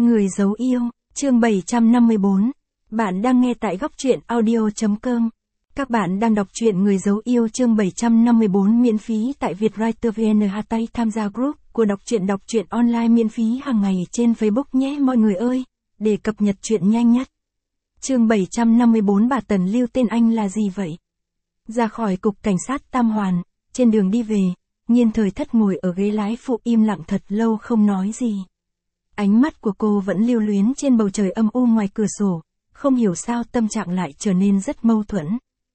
Người giấu yêu, chương 754. Bạn đang nghe tại góc truyện audio.com. Các bạn đang đọc truyện Người giấu yêu chương 754 miễn phí tại Vietwriter VN. Tay tham gia group của đọc truyện online miễn phí hàng ngày trên Facebook nhé mọi người ơi, để cập nhật truyện nhanh nhất. Chương 754. Bà Tần lưu tên anh là gì vậy? Ra khỏi cục cảnh sát Tam Hoàn, trên đường đi về, Nhiên Thời Thất ngồi ở ghế lái phụ im lặng thật lâu không nói gì. Ánh mắt của cô vẫn lưu luyến trên bầu trời âm u ngoài cửa sổ, không hiểu sao tâm trạng lại trở nên rất mâu thuẫn.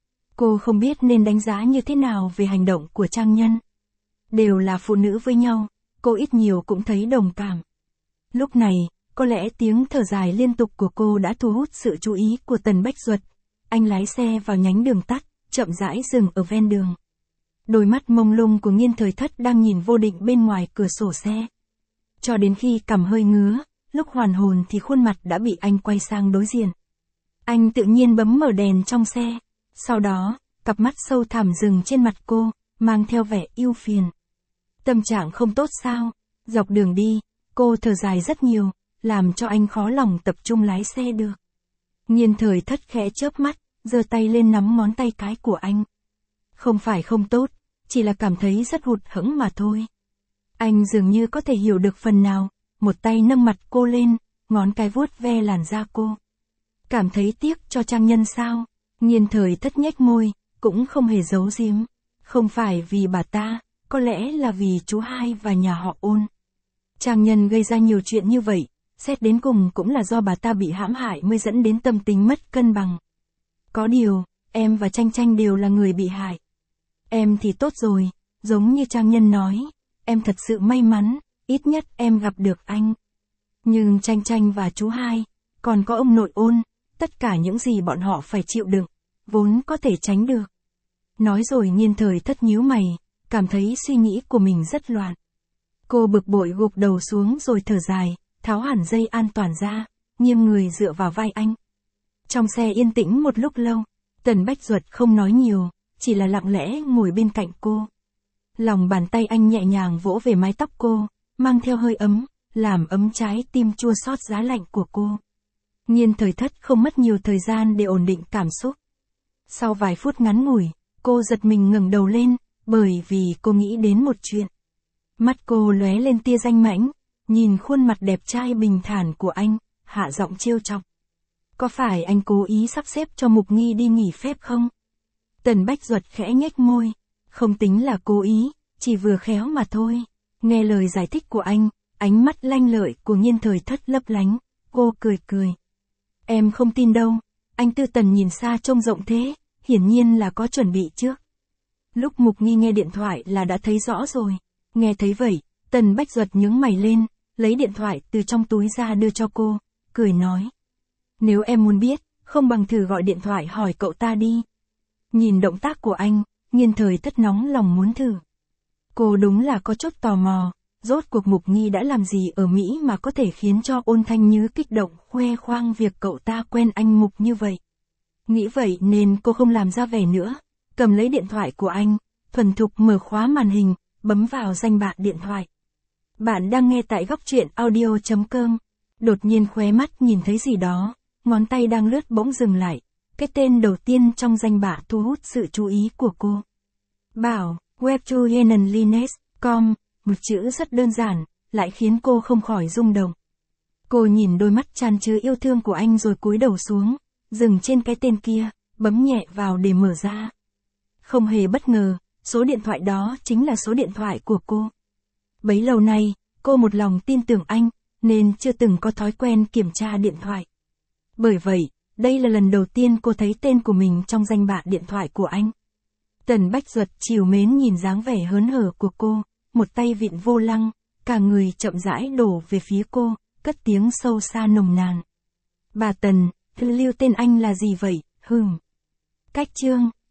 Cô không biết nên đánh giá như thế nào về hành động của Trang Nhân. Đều là phụ nữ với nhau, cô ít nhiều cũng thấy đồng cảm. Lúc này, có lẽ tiếng thở dài liên tục của cô đã thu hút sự chú ý của Tần Bách Duật. Anh lái xe vào nhánh đường tắt, chậm rãi dừng ở ven đường. Đôi mắt mông lung của Nhiên Thời Thất đang nhìn vô định bên ngoài cửa sổ xe. Cho đến khi cằm hơi ngứa, lúc hoàn hồn thì khuôn mặt đã bị anh quay sang đối diện. Anh tự nhiên bấm mở đèn trong xe. Sau đó, cặp mắt sâu thẳm dừng trên mặt cô, mang theo vẻ ưu phiền. Tâm trạng không tốt sao? Dọc đường đi, cô thở dài rất nhiều, làm cho anh khó lòng tập trung lái xe được. Nhiên Thời Thất khẽ chớp mắt, giơ tay lên nắm ngón tay cái của anh. Không phải không tốt, chỉ là cảm thấy rất hụt hẫng mà thôi. Anh dường như có thể hiểu được phần nào, một tay nâng mặt cô lên, ngón cái vuốt ve làn da cô. Cảm thấy tiếc cho Trang Nhân sao? Nhiên Thời Thất nhếch môi, cũng không hề giấu giếm. Không phải vì bà ta, có lẽ là vì chú hai và nhà họ Ôn. Trang Nhân gây ra nhiều chuyện như vậy, xét đến cùng cũng là do bà ta bị hãm hại mới dẫn đến tâm tính mất cân bằng. Có điều, em và Tranh Tranh đều là người bị hại. Em thì tốt rồi, giống như Trang Nhân nói, em thật sự may mắn, ít nhất em gặp được anh. Nhưng Tranh Tranh và chú hai, còn có ông nội Ôn, tất cả những gì bọn họ phải chịu đựng, vốn có thể tránh được. Nói rồi Nhiên Thời Thất nhíu mày, cảm thấy suy nghĩ của mình rất loạn. Cô bực bội gục đầu xuống rồi thở dài, tháo hẳn dây an toàn ra, nghiêng người dựa vào vai anh. Trong xe yên tĩnh một lúc lâu, Tần Bách Duật không nói nhiều, chỉ là lặng lẽ ngồi bên cạnh cô. Lòng bàn tay anh nhẹ nhàng vỗ về mái tóc cô, mang theo hơi ấm, làm ấm trái tim chua xót giá lạnh của cô. Nhiên Thời Thất không mất nhiều thời gian để ổn định cảm xúc. Sau vài phút ngắn ngủi, cô giật mình ngẩng đầu lên, bởi vì cô nghĩ đến một chuyện. Mắt cô lóe lên tia danh mãnh, nhìn khuôn mặt đẹp trai bình thản của anh, hạ giọng trêu chọc. Có phải anh cố ý sắp xếp cho Mục Nghi đi nghỉ phép không? Tần Bách Duật khẽ nhếch môi, không tính là cố ý, chỉ vừa khéo mà thôi. Nghe lời giải thích của anh, ánh mắt lanh lợi của Nhiên Thời Thất lấp lánh, cô cười cười. Em không tin đâu, anh Tư Tần nhìn xa trông rộng thế, hiển nhiên là có chuẩn bị trước. Lúc Mục Nghi nghe điện thoại là đã thấy rõ rồi. Nghe thấy vậy, Tần Bách Duật nhướng mày lên, lấy điện thoại từ trong túi ra đưa cho cô, cười nói. Nếu em muốn biết, không bằng thử gọi điện thoại hỏi cậu ta đi. Nhìn động tác của anh, Nhiên Thời Thất nóng lòng muốn thử. Cô đúng là có chút tò mò, rốt cuộc Mục Nghi đã làm gì ở Mỹ mà có thể khiến cho Ôn Thanh Như kích động khoe khoang việc cậu ta quen anh Mục như vậy. Nghĩ vậy nên cô không làm ra vẻ nữa, cầm lấy điện thoại của anh, thuần thục mở khóa màn hình, bấm vào danh bạ điện thoại. Bạn đang nghe tại góc truyện audio.com. Đột nhiên khóe mắt nhìn thấy gì đó, ngón tay đang lướt bỗng dừng lại. Cái tên đầu tiên trong danh bạ thu hút sự chú ý của cô. Bảo, webtohenenlines.com, một chữ rất đơn giản, lại khiến cô không khỏi rung động. Cô nhìn đôi mắt tràn chứa yêu thương của anh rồi cúi đầu xuống, dừng trên cái tên kia, bấm nhẹ vào để mở ra. Không hề bất ngờ, số điện thoại đó chính là số điện thoại của cô. Bấy lâu nay, cô một lòng tin tưởng anh, nên chưa từng có thói quen kiểm tra điện thoại. Bởi vậy, đây là lần đầu tiên cô thấy tên của mình trong danh bạ điện thoại của anh. Tần Bách Duật trìu mến nhìn dáng vẻ hớn hở của cô, một tay vịn vô lăng, cả người chậm rãi đổ về phía cô, cất tiếng sâu xa nồng nàn. Bà Tần, lưu tên anh là gì vậy, Cách chương